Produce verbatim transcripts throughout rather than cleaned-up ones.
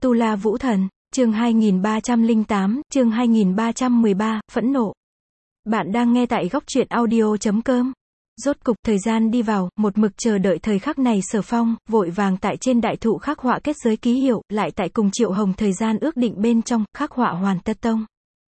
Tu La Vũ Thần, chương hai nghìn ba trăm lẻ tám, chương hai nghìn ba trăm mười ba, phẫn nộ. Bạn đang nghe tại góc truyện audio chấm com. Rốt cục thời gian đi vào, một mực chờ đợi thời khắc này Sở Phong, vội vàng tại trên đại thụ khắc họa kết giới ký hiệu, lại tại cùng Triệu Hồng thời gian ước định bên trong, khắc họa hoàn tất tông.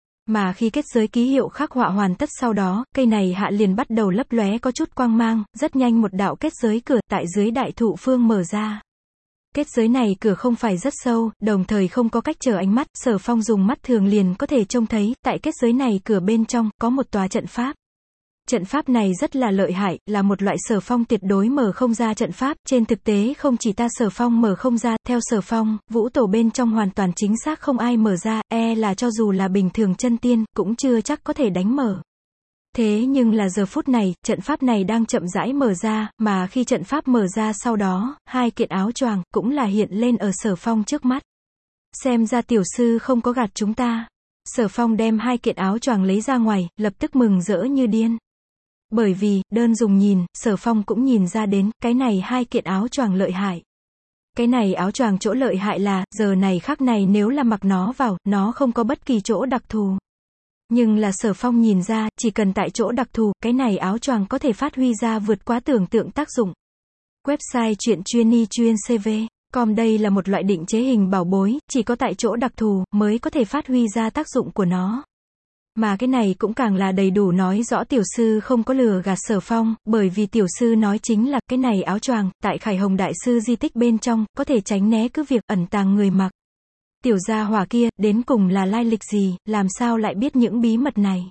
Mà khi kết giới ký hiệu khắc họa hoàn tất sau đó, cây này hạ liền bắt đầu lấp lóe có chút quang mang, rất nhanh một đạo kết giới cửa tại dưới đại thụ phương mở ra. Kết giới này cửa không phải rất sâu, đồng thời không có cách trở ánh mắt, Sở Phong dùng mắt thường liền có thể trông thấy, tại kết giới này cửa bên trong, có một tòa trận pháp. Trận pháp này rất là lợi hại, là một loại Sở Phong tuyệt đối mở không ra trận pháp, trên thực tế không chỉ ta Sở Phong mở không ra, theo Sở Phong, vũ tổ bên trong hoàn toàn chính xác không ai mở ra, e là cho dù là bình thường chân tiên, cũng chưa chắc có thể đánh mở. Thế nhưng là giờ phút này, trận pháp này đang chậm rãi mở ra, mà khi trận pháp mở ra sau đó, hai kiện áo choàng cũng là hiện lên ở Sở Phong trước mắt. Xem ra tiểu sư không có gạt chúng ta. Sở Phong đem hai kiện áo choàng lấy ra ngoài, lập tức mừng rỡ như điên. Bởi vì, đơn dùng nhìn, Sở Phong cũng nhìn ra đến, cái này hai kiện áo choàng lợi hại. Cái này áo choàng chỗ lợi hại là, giờ này khắc này nếu là mặc nó vào, nó không có bất kỳ chỗ đặc thù. Nhưng là Sở Phong nhìn ra, chỉ cần tại chỗ đặc thù, cái này áo choàng có thể phát huy ra vượt quá tưởng tượng tác dụng. Website truyện chuyên y chuyên cv chấm com đây là một loại định chế hình bảo bối, chỉ có tại chỗ đặc thù, mới có thể phát huy ra tác dụng của nó. Mà cái này cũng càng là đầy đủ nói rõ tiểu sư không có lừa gạt Sở Phong, bởi vì tiểu sư nói chính là, cái này áo choàng, tại Khải Hồng Đại Sư di tích bên trong, có thể tránh né cứ việc ẩn tàng người mặc. Tiểu gia hỏa kia, đến cùng là lai lịch gì, làm sao lại biết những bí mật này?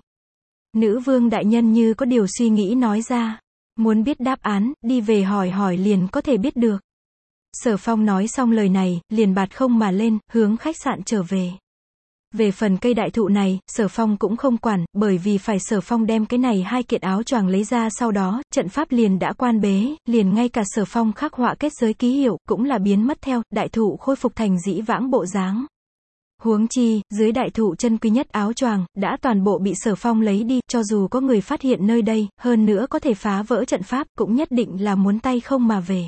Nữ vương đại nhân như có điều suy nghĩ nói ra. Muốn biết đáp án, đi về hỏi hỏi liền có thể biết được. Sở Phong nói xong lời này, liền bạt không mà lên, hướng khách sạn trở về. Về phần cây đại thụ này, Sở Phong cũng không quản, bởi vì phải Sở Phong đem cái này hai kiện áo choàng lấy ra sau đó, trận pháp liền đã quan bế, liền ngay cả Sở Phong khắc họa kết giới ký hiệu, cũng là biến mất theo, đại thụ khôi phục thành dĩ vãng bộ dáng. Huống chi, dưới đại thụ chân quý nhất áo choàng, đã toàn bộ bị Sở Phong lấy đi, cho dù có người phát hiện nơi đây, hơn nữa có thể phá vỡ trận pháp, cũng nhất định là muốn tay không mà về.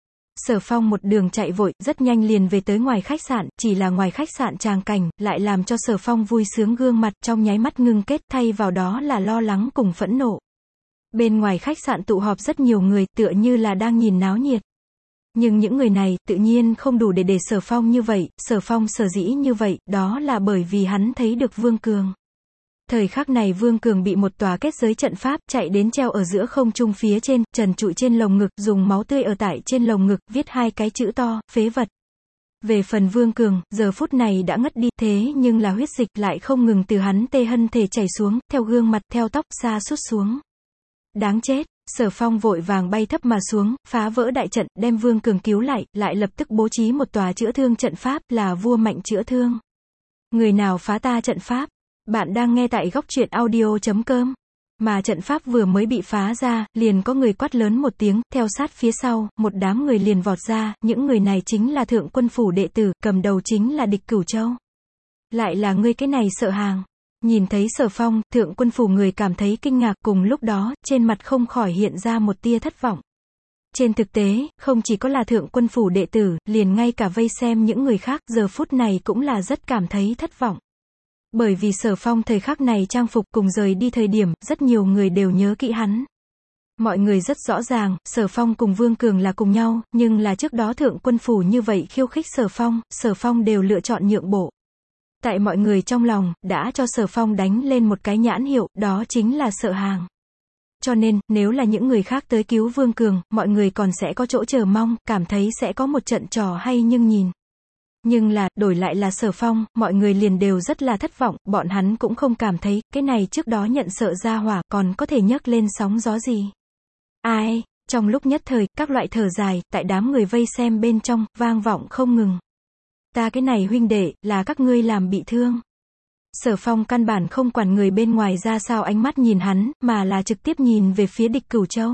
Sở Phong một đường chạy vội, rất nhanh liền về tới ngoài khách sạn, chỉ là ngoài khách sạn tràng cảnh, lại làm cho Sở Phong vui sướng gương mặt, trong nháy mắt ngưng kết, thay vào đó là lo lắng cùng phẫn nộ. Bên ngoài khách sạn tụ họp rất nhiều người, tựa như là đang nhìn náo nhiệt. Nhưng những người này, tự nhiên không đủ để để Sở Phong như vậy, Sở Phong sở dĩ như vậy, đó là bởi vì hắn thấy được Vương Cường. Thời khắc này Vương Cường bị một tòa kết giới trận pháp, chạy đến treo ở giữa không trung phía trên, trần trụi trên lồng ngực, dùng máu tươi ở tại trên lồng ngực, viết hai cái chữ to, phế vật. Về phần Vương Cường, giờ phút này đã ngất đi, thế nhưng là huyết dịch lại không ngừng từ hắn tê hân thể chảy xuống, theo gương mặt, theo tóc, xa sút xuống. Đáng chết. Sở Phong vội vàng bay thấp mà xuống, phá vỡ đại trận, đem Vương Cường cứu lại, lại lập tức bố trí một tòa chữa thương trận pháp, là vua mạnh chữa thương. Người nào phá ta trận pháp? Bạn đang nghe tại góc truyện audio chấm com. Mà trận pháp vừa mới bị phá ra, liền có người quát lớn một tiếng, theo sát phía sau, một đám người liền vọt ra, những người này chính là Thượng Quân Phủ đệ tử, cầm đầu chính là Địch Cửu Châu. Lại là ngươi cái này sợ hàng. Nhìn thấy Sở Phong, Thượng Quân Phủ người cảm thấy kinh ngạc, cùng lúc đó, trên mặt không khỏi hiện ra một tia thất vọng. Trên thực tế, không chỉ có là Thượng Quân Phủ đệ tử, liền ngay cả vây xem những người khác, giờ phút này cũng là rất cảm thấy thất vọng. Bởi vì Sở Phong thời khắc này trang phục cùng rời đi thời điểm, rất nhiều người đều nhớ kỹ hắn. Mọi người rất rõ ràng, Sở Phong cùng Vương Cường là cùng nhau, nhưng là trước đó Thượng Quân Phủ như vậy khiêu khích Sở Phong, Sở Phong đều lựa chọn nhượng bộ. Tại mọi người trong lòng, đã cho Sở Phong đánh lên một cái nhãn hiệu, đó chính là sợ hàng. Cho nên, nếu là những người khác tới cứu Vương Cường, mọi người còn sẽ có chỗ chờ mong, cảm thấy sẽ có một trận trò hay nhưng nhìn. Nhưng là, đổi lại là Sở Phong, mọi người liền đều rất là thất vọng, bọn hắn cũng không cảm thấy, cái này trước đó nhận sợ ra hỏa, còn có thể nhấc lên sóng gió gì. Ai? Trong lúc nhất thời, các loại thở dài, tại đám người vây xem bên trong, vang vọng không ngừng. Ta cái này huynh đệ, là các ngươi làm bị thương. Sở Phong căn bản không quản người bên ngoài ra sao ánh mắt nhìn hắn, mà là trực tiếp nhìn về phía Địch Cửu Châu.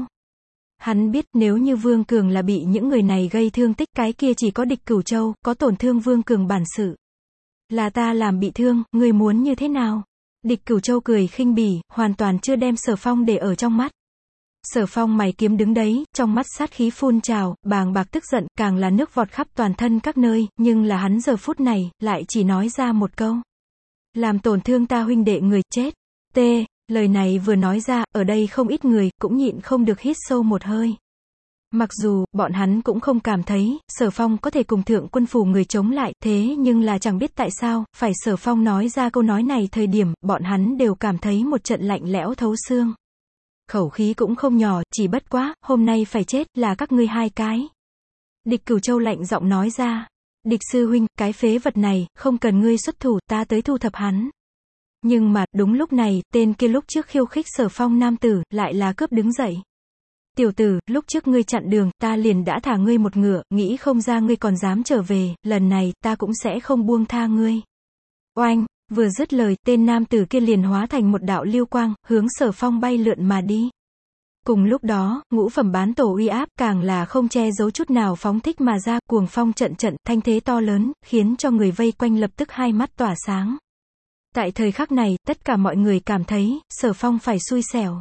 Hắn biết nếu như Vương Cường là bị những người này gây thương tích, cái kia chỉ có Địch Cửu Châu, có tổn thương Vương Cường bản sự. Là ta làm bị thương, ngươi muốn như thế nào? Địch Cửu Châu cười khinh bỉ, hoàn toàn chưa đem Sở Phong để ở trong mắt. Sở Phong mày kiếm đứng đấy, trong mắt sát khí phun trào, bàng bạc tức giận, càng là nước vọt khắp toàn thân các nơi, nhưng là hắn giờ phút này, lại chỉ nói ra một câu. Làm tổn thương ta huynh đệ người, chết. T. Lời này vừa nói ra, ở đây không ít người, cũng nhịn không được hít sâu một hơi. Mặc dù, bọn hắn cũng không cảm thấy, Sở Phong có thể cùng thượng quân phủ người chống lại, thế nhưng là chẳng biết tại sao, phải Sở Phong nói ra câu nói này thời điểm, bọn hắn đều cảm thấy một trận lạnh lẽo thấu xương. Khẩu khí cũng không nhỏ, chỉ bất quá, hôm nay phải chết, là các ngươi hai cái. Địch Cửu Châu lạnh giọng nói ra. Địch sư huynh, cái phế vật này, không cần ngươi xuất thủ, ta tới thu thập hắn. Nhưng mà, đúng lúc này, tên kia lúc trước khiêu khích Sở Phong nam tử, lại là cướp đứng dậy. Tiểu tử, lúc trước ngươi chặn đường, ta liền đã thả ngươi một ngựa, nghĩ không ra ngươi còn dám trở về, lần này, ta cũng sẽ không buông tha ngươi. Oanh, vừa dứt lời, tên nam tử kia liền hóa thành một đạo lưu quang, hướng Sở Phong bay lượn mà đi. Cùng lúc đó, ngũ phẩm bán tổ uy áp, càng là không che giấu chút nào phóng thích mà ra, cuồng phong trận trận, thanh thế to lớn, khiến cho người vây quanh lập tức hai mắt tỏa sáng. Tại thời khắc này, tất cả mọi người cảm thấy, Sở Phong phải xui xẻo.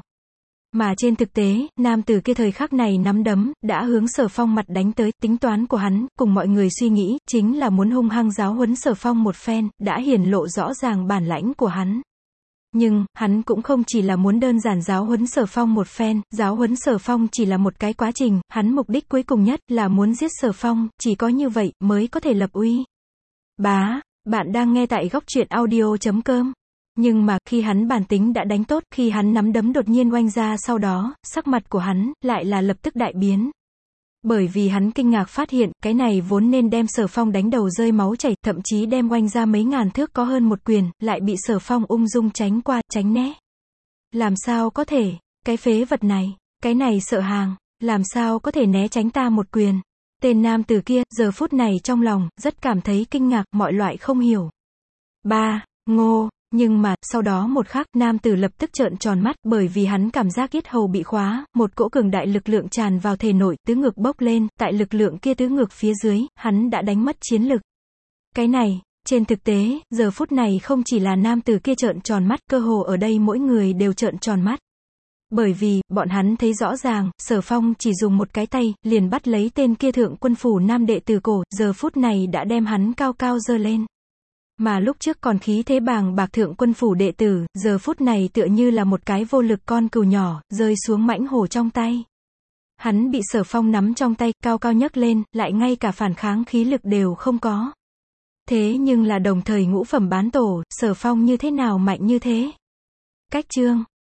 Mà trên thực tế, nam tử kia thời khắc này nắm đấm, đã hướng Sở Phong mặt đánh tới, tính toán của hắn, cùng mọi người suy nghĩ, chính là muốn hung hăng giáo huấn Sở Phong một phen, đã hiển lộ rõ ràng bản lãnh của hắn. Nhưng, hắn cũng không chỉ là muốn đơn giản giáo huấn Sở Phong một phen, giáo huấn Sở Phong chỉ là một cái quá trình, hắn mục đích cuối cùng nhất là muốn giết Sở Phong, chỉ có như vậy, mới có thể lập uy. Bá, bạn đang nghe tại góc truyện audio chấm com. Nhưng mà, khi hắn bản tính đã đánh tốt, khi hắn nắm đấm đột nhiên oanh ra sau đó, sắc mặt của hắn, lại là lập tức đại biến. Bởi vì hắn kinh ngạc phát hiện, cái này vốn nên đem Sở Phong đánh đầu rơi máu chảy, thậm chí đem oanh ra mấy ngàn thước có hơn một quyền, lại bị Sở Phong ung dung tránh qua, tránh né. Làm sao có thể, cái phế vật này, cái này sợ hàng, làm sao có thể né tránh ta một quyền. Tên nam tử kia, giờ phút này trong lòng, rất cảm thấy kinh ngạc, mọi loại không hiểu. Ba, ngô. Nhưng mà, sau đó một khắc, nam tử lập tức trợn tròn mắt, bởi vì hắn cảm giác yết hầu bị khóa, một cỗ cường đại lực lượng tràn vào thể nội, tứ ngược bốc lên, tại lực lượng kia tứ ngược phía dưới, hắn đã đánh mất chiến lực. Cái này, trên thực tế, giờ phút này không chỉ là nam tử kia trợn tròn mắt, cơ hồ ở đây mỗi người đều trợn tròn mắt. Bởi vì, bọn hắn thấy rõ ràng, Sở Phong chỉ dùng một cái tay, liền bắt lấy tên kia thượng quân phủ nam đệ từ cổ, giờ phút này đã đem hắn cao cao giơ lên. Mà lúc trước còn khí thế bàng bạc thượng quân phủ đệ tử, giờ phút này tựa như là một cái vô lực con cừu nhỏ, rơi xuống mãnh hổ trong tay. Hắn bị Sở Phong nắm trong tay, cao cao nhấc lên, lại ngay cả phản kháng khí lực đều không có. Thế nhưng là đồng thời ngũ phẩm bán tổ, Sở Phong như thế nào mạnh như thế? Cách chương